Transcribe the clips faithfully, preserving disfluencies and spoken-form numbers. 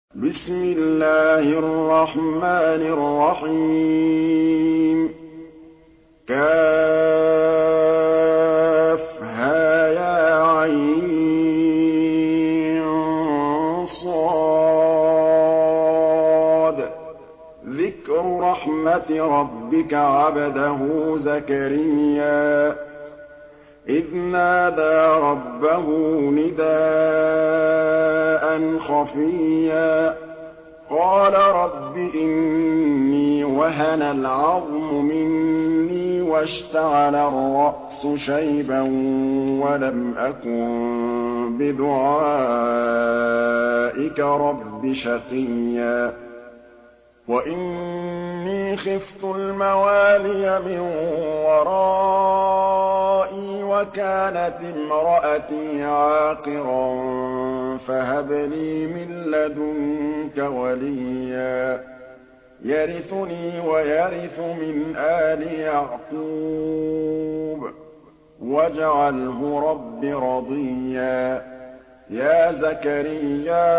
بسم الله الرحمن الرحيم كافها يا عين صاد ذكر رحمة ربك عبده زكريا إذ نادى ربه نداء خفيا قال رب إني وهن العظم مني واشتعل الرأس شيبا ولم أكن بدعائك رب شقيا وإني خفت الموالي من ورائي وكانت امرأتي عاقرا فهب لي من لدنك وليا يرثني ويرث من آل يعقوب واجعله رب رضيا يا زكريا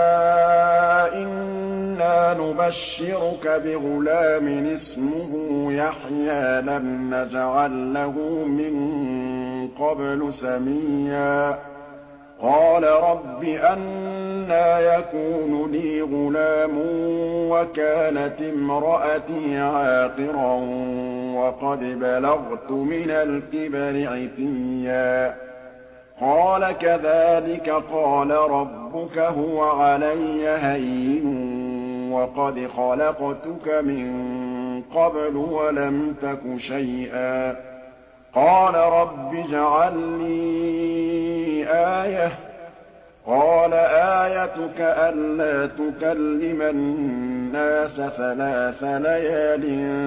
إنا نبشرك بغلام اسمه يحيى لم نجعل له من قبل سميا قال رب أنى يكون لي غلام وكانت امرأتي عاقرا وقد بلغت من الكبر عتيا قال كذلك قال ربك هو علي هين وقد خلقتك من قبل ولم تك شيئا قال رب اجعل لي آية قال آيتك ألا تكلم الناس ثلاث ليال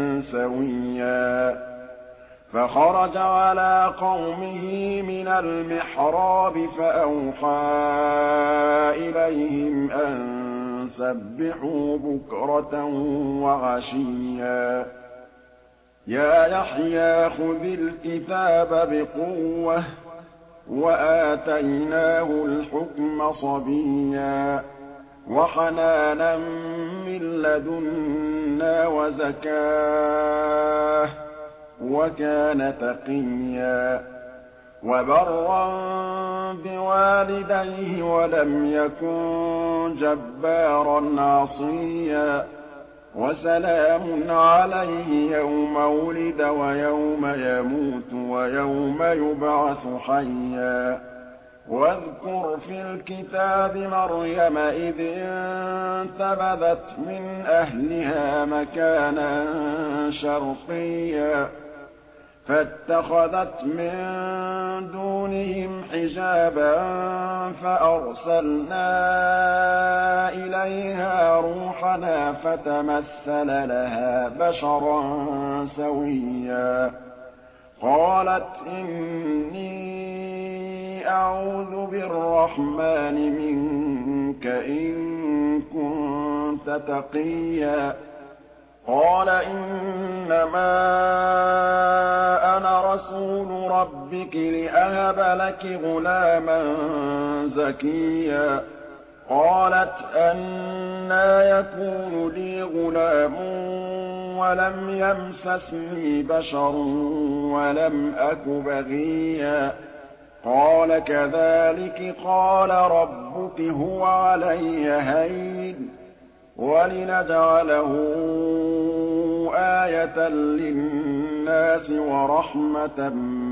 سويا فخرج على قومه من المحراب فأوحى إليهم أن سبحوا بكرة وعشيا يا يحيى خذ الكتاب بقوة وآتيناه الحكم صبيا وحنانا من لدنا وزكاه وكان تقيا وبرا بوالديه ولم يكن جبارا عصيا وسلام عليه يوم ولد ويوم يموت ويوم يبعث حيا واذكر في الكتاب مريم إذ انتبذت من أهلها مكانا شرقيا فاتخذت من دونهم حجابا فأرسلنا إليها روحنا فتمثل لها بشرا سويا قالت إني أعوذ بالرحمن منك إن كنت تقيا قال إنما أنا رسول ربك لأهب لك غلاما زكيا قالت أنى يكون لي غلام ولم يمسسني بشر ولم أك بغيا قال كذلك قال ربك هو علي هين ولنجعله آية للناس ورحمة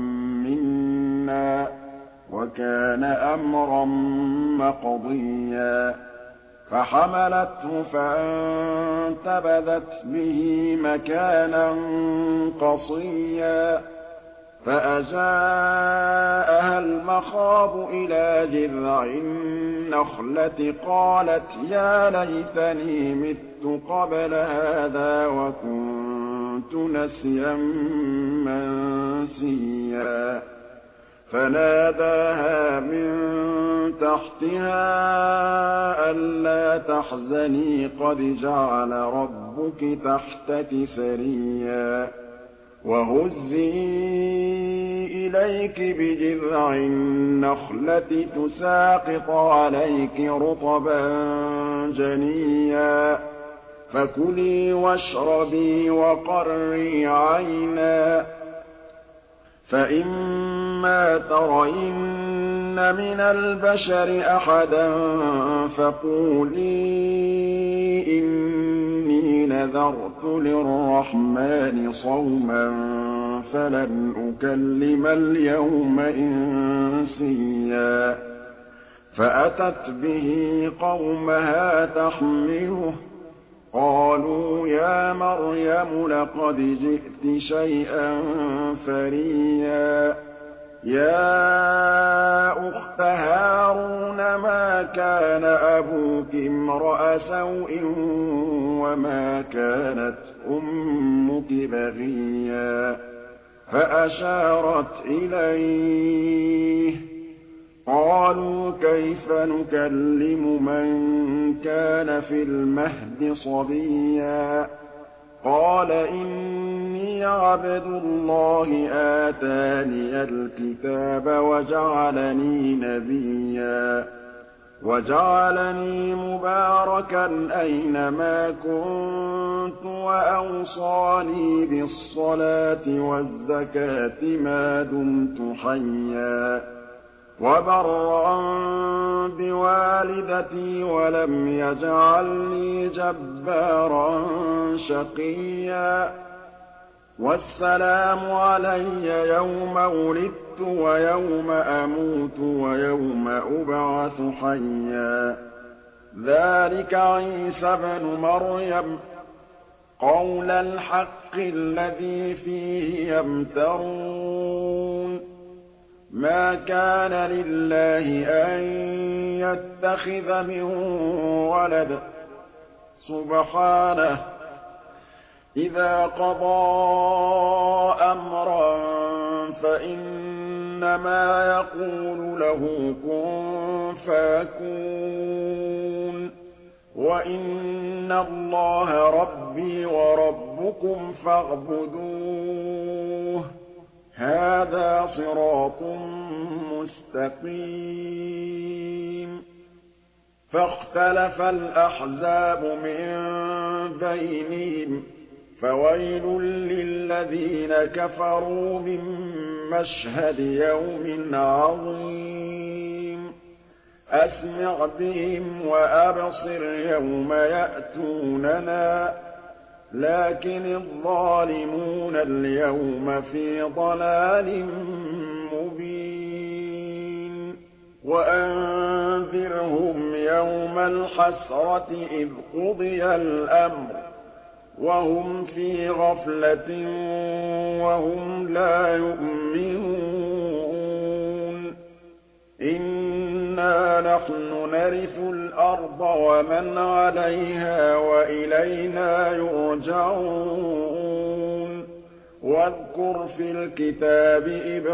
منا وكان أمرا مقضيا فحملته فانتبذت به مكانا قصيا فأجاءها المخاض إلى جذع النخلة قالت يا ليتني مت قبل هذا وكنت نسيا منسيا فناداها من تحتها ألا تحزني قد جعل ربك تحتك سريا وَهُزِّي إِلَيْكِ بِجِذْعِ النَّخْلَةِ تُسَاقِطْ عَلَيْكِ رُطَبًا جَنِيًّا فَكُلِي وَاشْرَبِي وَقَرِّي عَيْنًا فَإِمَّا تَرَيِنَّ مِنَ الْبَشَرِ أَحَدًا فَقُولِي إِنِّي نَذَرْتُ لِلرَّحْمَٰنِ صَوْمًا فَلَنْ أُكَلِّمَ الْيَوْمَ إِنسِيًّا فَأَتَتْ بِهِ قَوْمَهَا تَحْمِلُهُ قَالُوا يَا مَرْيَمُ لَقَدْ جِئْتِ شَيْئًا فَرِيًّا يَا أُخْتَ هَارُونَ مَا كَانَ أَبُوكِ امْرَأَ سَوْءٍ وَمَا كَانَتْ أُمُّكِ بَغِيًّا فَأَشَارَتْ إِلَيْهِ قَالُوا كَيْفَ نُكَلِّمُ مَن كَانَ فِي الْمَهْدِ صَبِيًّا قَالَ إِنِّي عَبْدُ اللَّهِ آتَانِيَ الْكِتَابَ وَجَعَلَنِي نَبِيًّا وَجَعَلَنِي مُبَارَكًا أَيْنَمَا كُنتُ وَأَوْصَانِي بِالصَّلَاةِ وَالزَّكَاةِ مَا دُمْتُ حَيًّا وَبَرًّا بِوَالِدَتِي وَلَمْ يَجْعَلْنِي جَبَّارًا شَقِيًّا وَالسَّلَامُ عَلَيَّ يَوْمَ وُلِدتُّ وَيَوْمَ أَمُوتُ وَيَوْمَ أُبْعَثُ حَيًّا ذَٰلِكَ عِيسَى ابْنُ مَرْيَمَ قَوْلَ الْحَقِّ الَّذِي فِيهِ يَمْتَرُونَ مَا كَانَ لِلَّهِ أَن يَتَّخِذَ مِن وَلَدٍ ۖ سُبْحَانَهُ ۖ إِذَا قَضَىٰ أَمْرًا فَإِنَّمَا يَقُولُ لَهُ كُن فَيَكُونُ ۚ وَإِنَّ اللَّهَ رَبِّي وَرَبُّكُمْ فَاعْبُدُوهُ ۚ هَٰذَا صِرَاطٌ مُّسْتَقِيمٌ فَاخْتَلَفَ الْأَحْزَابُ مِن بَيْنِهِمْ ۖ فَوَيْلٌ لِّلَّذِينَ كَفَرُوا مِن مَّشْهَدِ يَوْمٍ عَظِيمٍ أَسْمِعْ بِهِمْ وَأَبْصِرْ يَوْمَ يَأْتُونَنَا لَٰكِنِ الظَّالِمُونَ الْيَوْمَ فِي ضَلَالٍ مُّبِينٍ وَأَنذِرْهُمْ يَوْمَ الْحَسْرَةِ إِذْ قُضِيَ الْأَمْرُ وَهُمْ فِي غَفْلَةٍ وَهُمْ لَا يُؤْمِنُونَ إِنَّا نَحْنُ نَرِثُ الْأَرْضَ وَمَنْ عَلَيْهَا وَإِلَيْنَا يُرْجَعُونَ وَاذْكُرْ فِي الْكِتَابِ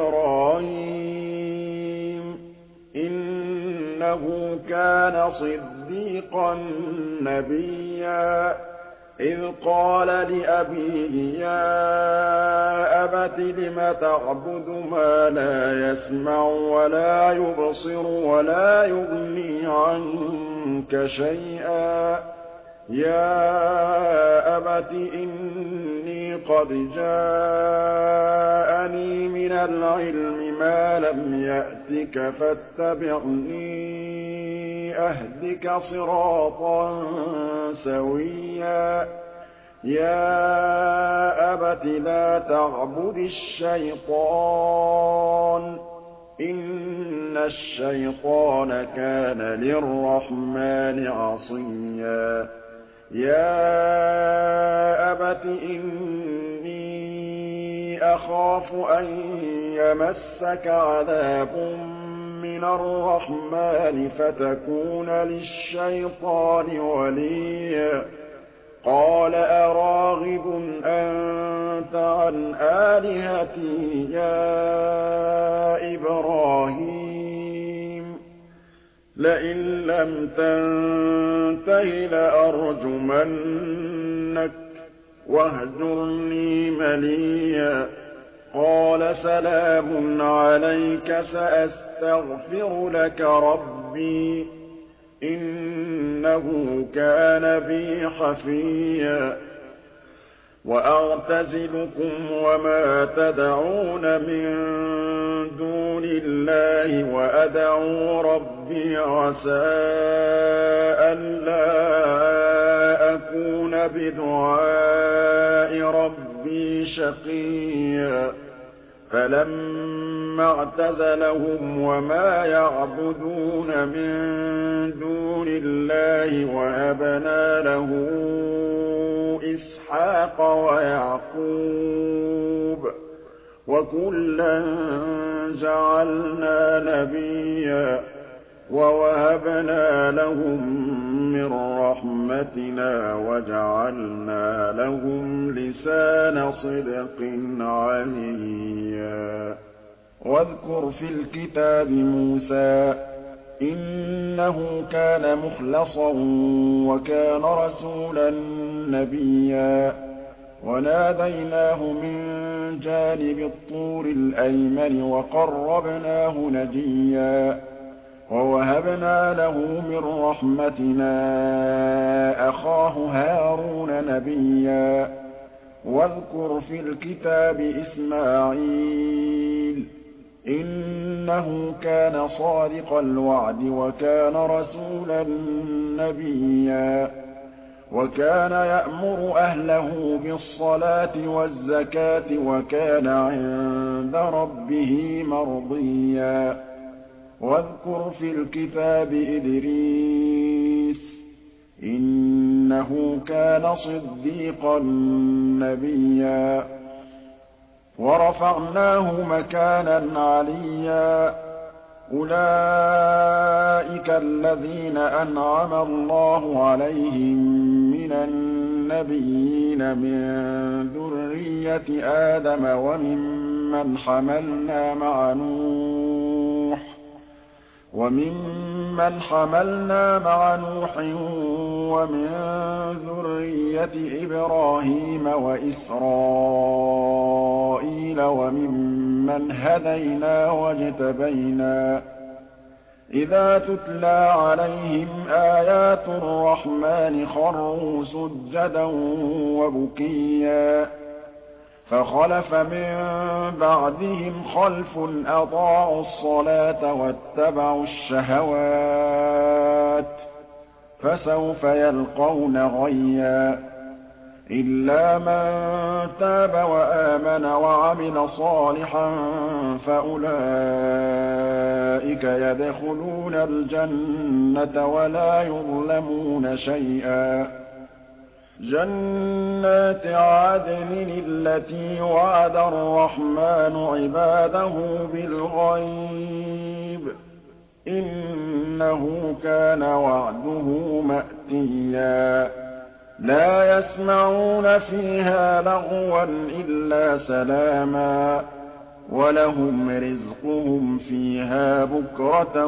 إِبْرَاهِيمَ إِنَّهُ كَانَ صِدِّيقًا نَّبِيًّا إِذْ قَالَ لِأَبِيهِ يَا أَبَتِ لِمَ تَعْبُدُ مَا لَا يَسْمَعُ وَلَا يُبْصِرُ وَلَا يُغْنِي عَنكَ شَيْئًا يَا أَبَتِ إِنِّي قَدْ جَاءَنِي مِنَ الْعِلْمِ مَا لَمْ يَأْتِكَ فَاتَّبِعْنِي أَهْدِكَ صِرَاطًا سَوِيًّا يَا أَبَتِ لَا تَعْبُدِ الشَّيْطَانَ ۖ إِنَّ الشَّيْطَانَ كَانَ لِلرَّحْمَٰنِ عَصِيًّا يَا أَبَتِ إِنِّي أَخَافُ أَن يَمَسَّكَ عَذَابٌ مِّنَ الرَّحْمَٰنِ فَتَكُونَ لِلشَّيْطَانِ وَلِيًّا قَالَ أَرَاغِبٌ أَنتَ عَنْ آلِهَتِي يَا إِبْرَاهِيمُ لَئِن لَّمْ تَنتَهِ لَأَرْجُمَنَّكَ واهجرني مليا قال سلام عليك سأستغفر لك ربي إنه كان بي حفيا وأعتزلكم وما تدعون من دون الله وأدعو ربي عسى ألا أكون بدعاء ربي شقيا فلما اعتزلهم وما يعبدون من دون الله وهبنا له إسحاق ويعقوب وكلا جعلنا نبيا ووهبنا لهم من رحمتنا وجعلنا لهم لسان صدق عليا واذكر في الكتاب موسى إنه كان مخلصا وكان رسولا نبيا وناديناه من جانب الطور الأيمن وقربناه نجيا ووهبنا له من رحمتنا أخاه هارون نبيا واذكر في الكتاب إسماعيل إنه كان صادق الوعد وكان رسولا نبيا وكان يأمر أهله بالصلاة والزكاة وكان عند ربه مرضيا واذكر في الكتاب إدريس إنه كان صديقا نبيا ورفعناه مكانا عليا أولئك الذين أنعم الله عليهم من النبيين من ذرية آدم وممن حملنا مع نوح وممن حملنا مع نوح ومن ذرية إبراهيم وإسرائيل وممن هدينا واجتبينا إذا تتلى عليهم آيات الرحمن خروا سجدا وبكيا فخلف من بعدهم خلف أضاعوا الصلاة واتبعوا الشهوات فسوف يلقون غيا إلا من تاب وآمن وعمل صالحا فأولئك يدخلون الجنة ولا يظلمون شيئا جنات عدن التي وعد الرحمن عباده بالغيب إنه كان وعده مأتيا لا يسمعون فيها لغوا إلا سلاما ولهم رزقهم فيها بكرة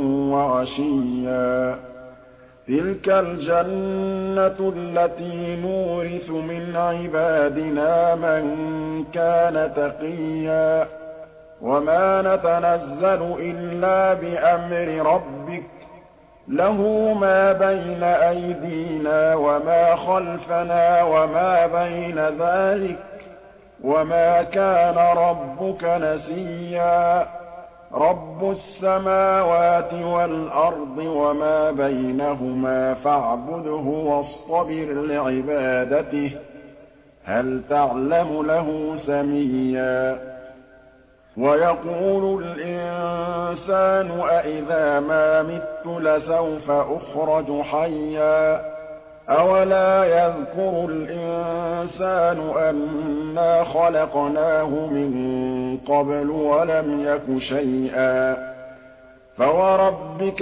وعشيا تلك الجنة التي نورث من عبادنا من كان تقيا وما نتنزل إلا بأمر ربك له ما بين أيدينا وما خلفنا وما بين ذلك وما كان ربك نسيا رب السماوات والأرض وما بينهما فاعبده واصطبر لعبادته هل تعلم له سميا ويقول الإنسان أإذا ما مت لسوف أخرج حيا أولا يذكر الإنسان أنا خلقناه من قبل ولم يك شيئا فوربك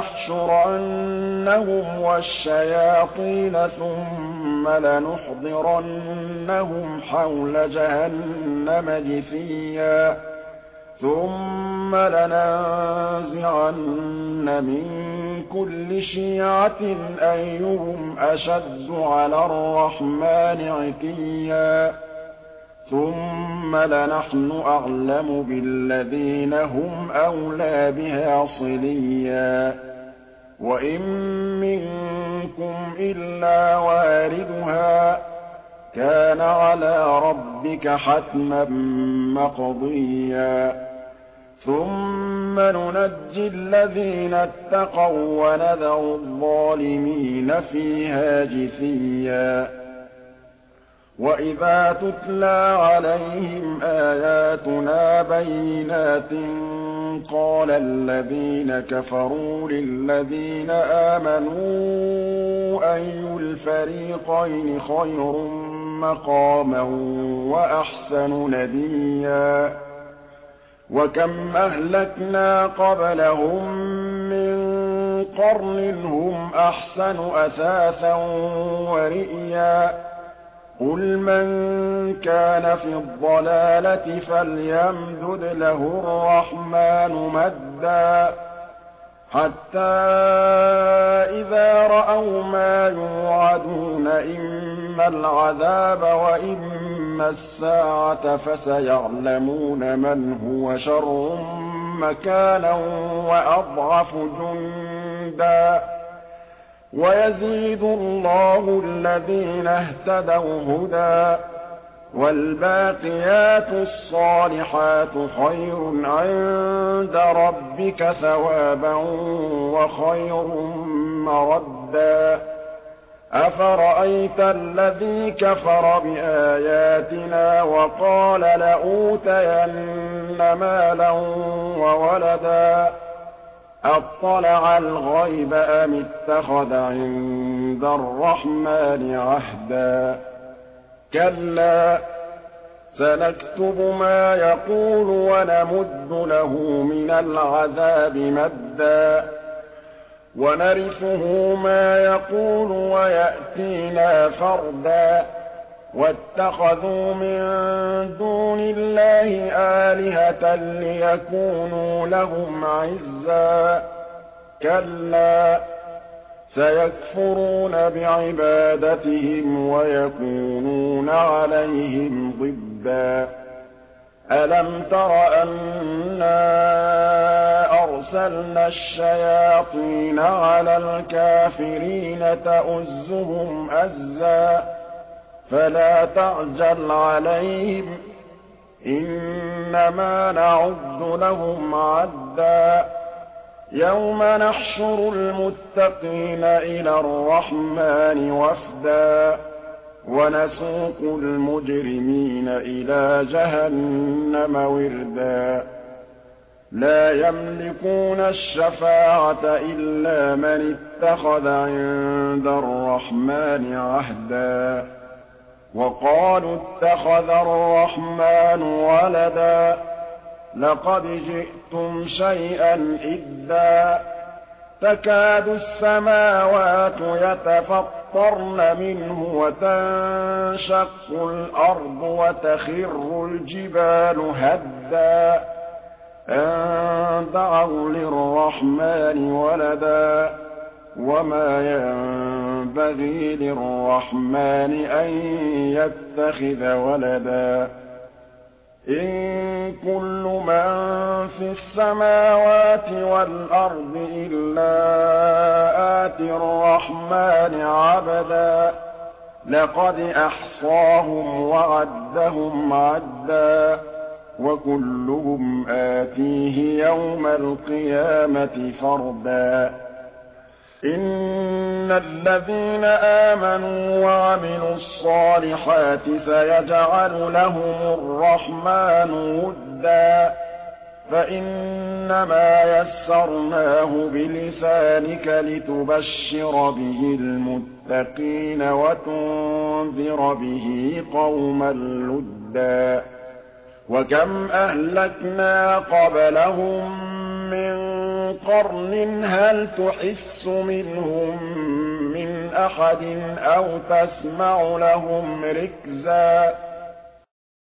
لنحشرنهم والشياطين ثم لنحضرنهم حول جهنم جثيا ثُمَّ لَنَنزِعَنَّ مِن كُلِّ شِيعَةٍ أَيُّهُمْ أَشَدُّ عَلَى الرَّحْمَٰنِ عِتِيًّا ثُمَّ لَنَحْنُ أَعْلَمُ بِالَّذِينَ هُمْ أَوْلَىٰ بِهَا صِلِيًّا وَإِن مِّنكُمْ إِلَّا وَارِدُهَا كَانَ عَلَىٰ رَبِّكَ حَتْمًا مَّقْضِيًّا ثُمَّ نُنَجِّي الَّذِينَ اتَّقَوا وَّنَذَرُ الظَّالِمِينَ فِيهَا جِثِيًّا وَإِذَا تُتْلَىٰ عَلَيْهِمْ آيَاتُنَا بَيِّنَاتٍ قَالَ الَّذِينَ كَفَرُوا لِلَّذِينَ آمَنُوا أَيُّ الْفَرِيقَيْنِ خَيْرٌ مَّقَامًا وَأَحْسَنُ نَدِيًّا وَكَمْ أَهْلَكْنَا قَبْلَهُم مِّن قَرْنٍ هُمْ أَحْسَنُ أَثَاثًا وَرِئْيًا قُلْ مَن كَانَ فِي الضَّلَالَةِ فَلْيَمْدُدْ لَهُ الرَّحْمَٰنُ مَدًّا حَتَّىٰ إِذَا رَأَوْا مَا يُوعَدُونَ إِمَّا الْعَذَابَ وَإِمَّا السَّاعَةَ فَسَيَعْلَمُونَ مَنْ هُوَ شَرٌّ مَّكَانًا وَأَضْعَفُ جُندًا وَيَزِيدُ اللَّهُ الَّذِينَ اهْتَدَوْا هُدًى وَالْبَاقِيَاتُ الصَّالِحَاتُ خَيْرٌ عِندَ رَبِّكَ ثَوَابًا وَخَيْرٌ مَّرَدًّا أَفَرَأَيْتَ الَّذِي كَفَرَ بِآيَاتِنَا وَقَالَ لَأُوتَيَنَّ مَالًا وَوَلَدًا أَطَّلَعَ الْغَيْبَ أَمِ اتَّخَذَ عِندَ الرَّحْمَٰنِ عَهْدًا كَلَّا سَنَكْتُبُ مَا يَقُولُ وَنَمُدُّ لَهُ مِنَ الْعَذَابِ مَدًّا وَنَرِثُهُ مَا يَقُولُ وَيَأْتِينَا فَرْدًا وَاتَّخَذُوا مِن دُونِ اللَّهِ آلِهَةً لِّيَكُونُوا لَهُمْ عِزًّا كَلَّا سَيَكْفُرُونَ بِعِبَادَتِهِمْ وَيَكُونُونَ عَلَيْهِمْ ضِدًّا أَلَمْ تَرَ أَنَّا أَرْسَلْنَا الشَّيَاطِينَ عَلَى الْكَافِرِينَ تَؤُزُّهُمْ أَزًّا فَلَا تَعْجَلْ عَلَيْهِمْ إِنَّمَا نَعُدُّ لَهُمْ عَدًّا يَوْمَ نَحْشُرُ الْمُتَّقِينَ إِلَى الرَّحْمَٰنِ وَفْدًا وَنَسُوقُ الْمُجْرِمِينَ إِلَىٰ جَهَنَّمَ وِرْدًا لَّا يَمْلِكُونَ الشَّفَاعَةَ إِلَّا مَنِ اتَّخَذَ عِندَ الرَّحْمَٰنِ عَهْدًا وَقَالُوا اتَّخَذَ الرَّحْمَٰنُ وَلَدًا لَّقَدْ جِئْتُمْ شَيْئًا إِدًّا تَكَادُ السَّمَاوَاتُ يَتَفَطَّرْنَ مِنْهُ وَتَنشَقُّ الْأَرْضُ وَتَخِرُّ الْجِبَالُ هَدًّا أَن دَعَوْا لِلرَّحْمَٰنِ وَلَدًا وَمَا يَنبَغِي لِلرَّحْمَٰنِ أَن يَتَّخِذَ وَلَدًا إِن كُلُّ مَن فِي السَّمَاوَاتِ وَالْأَرْضِ إِلَّا آتِي الرَّحْمَٰنِ عَبْدًا لَّقَدْ أَحْصَاهُمْ وَعَدَّهُمْ عَدًّا وَكُلُّهُمْ آتِيهِ يَوْمَ الْقِيَامَةِ فَرْدًا إِنَّ الَّذِينَ آمَنُوا وَعَمِلُوا الصَّالِحَاتِ سَيَجْعَلُ لَهُمُ الرَّحْمَٰنُ وُدًّا فَإِنَّمَا يَسَّرْنَاهُ بِلِسَانِكَ لِتُبَشِّرَ بِهِ الْمُتَّقِينَ وَتُنذِرَ بِهِ قَوْمًا لُّدًّا وَكَمْ أَهْلَكْنَا قَبْلَهُم مِّن قَرْنٍ هَلْ تُحِسُّ مِنْهُم مِّنْ أَحَدٍ أَوْ تَسْمَعُ لَهُمْ رِكْزًا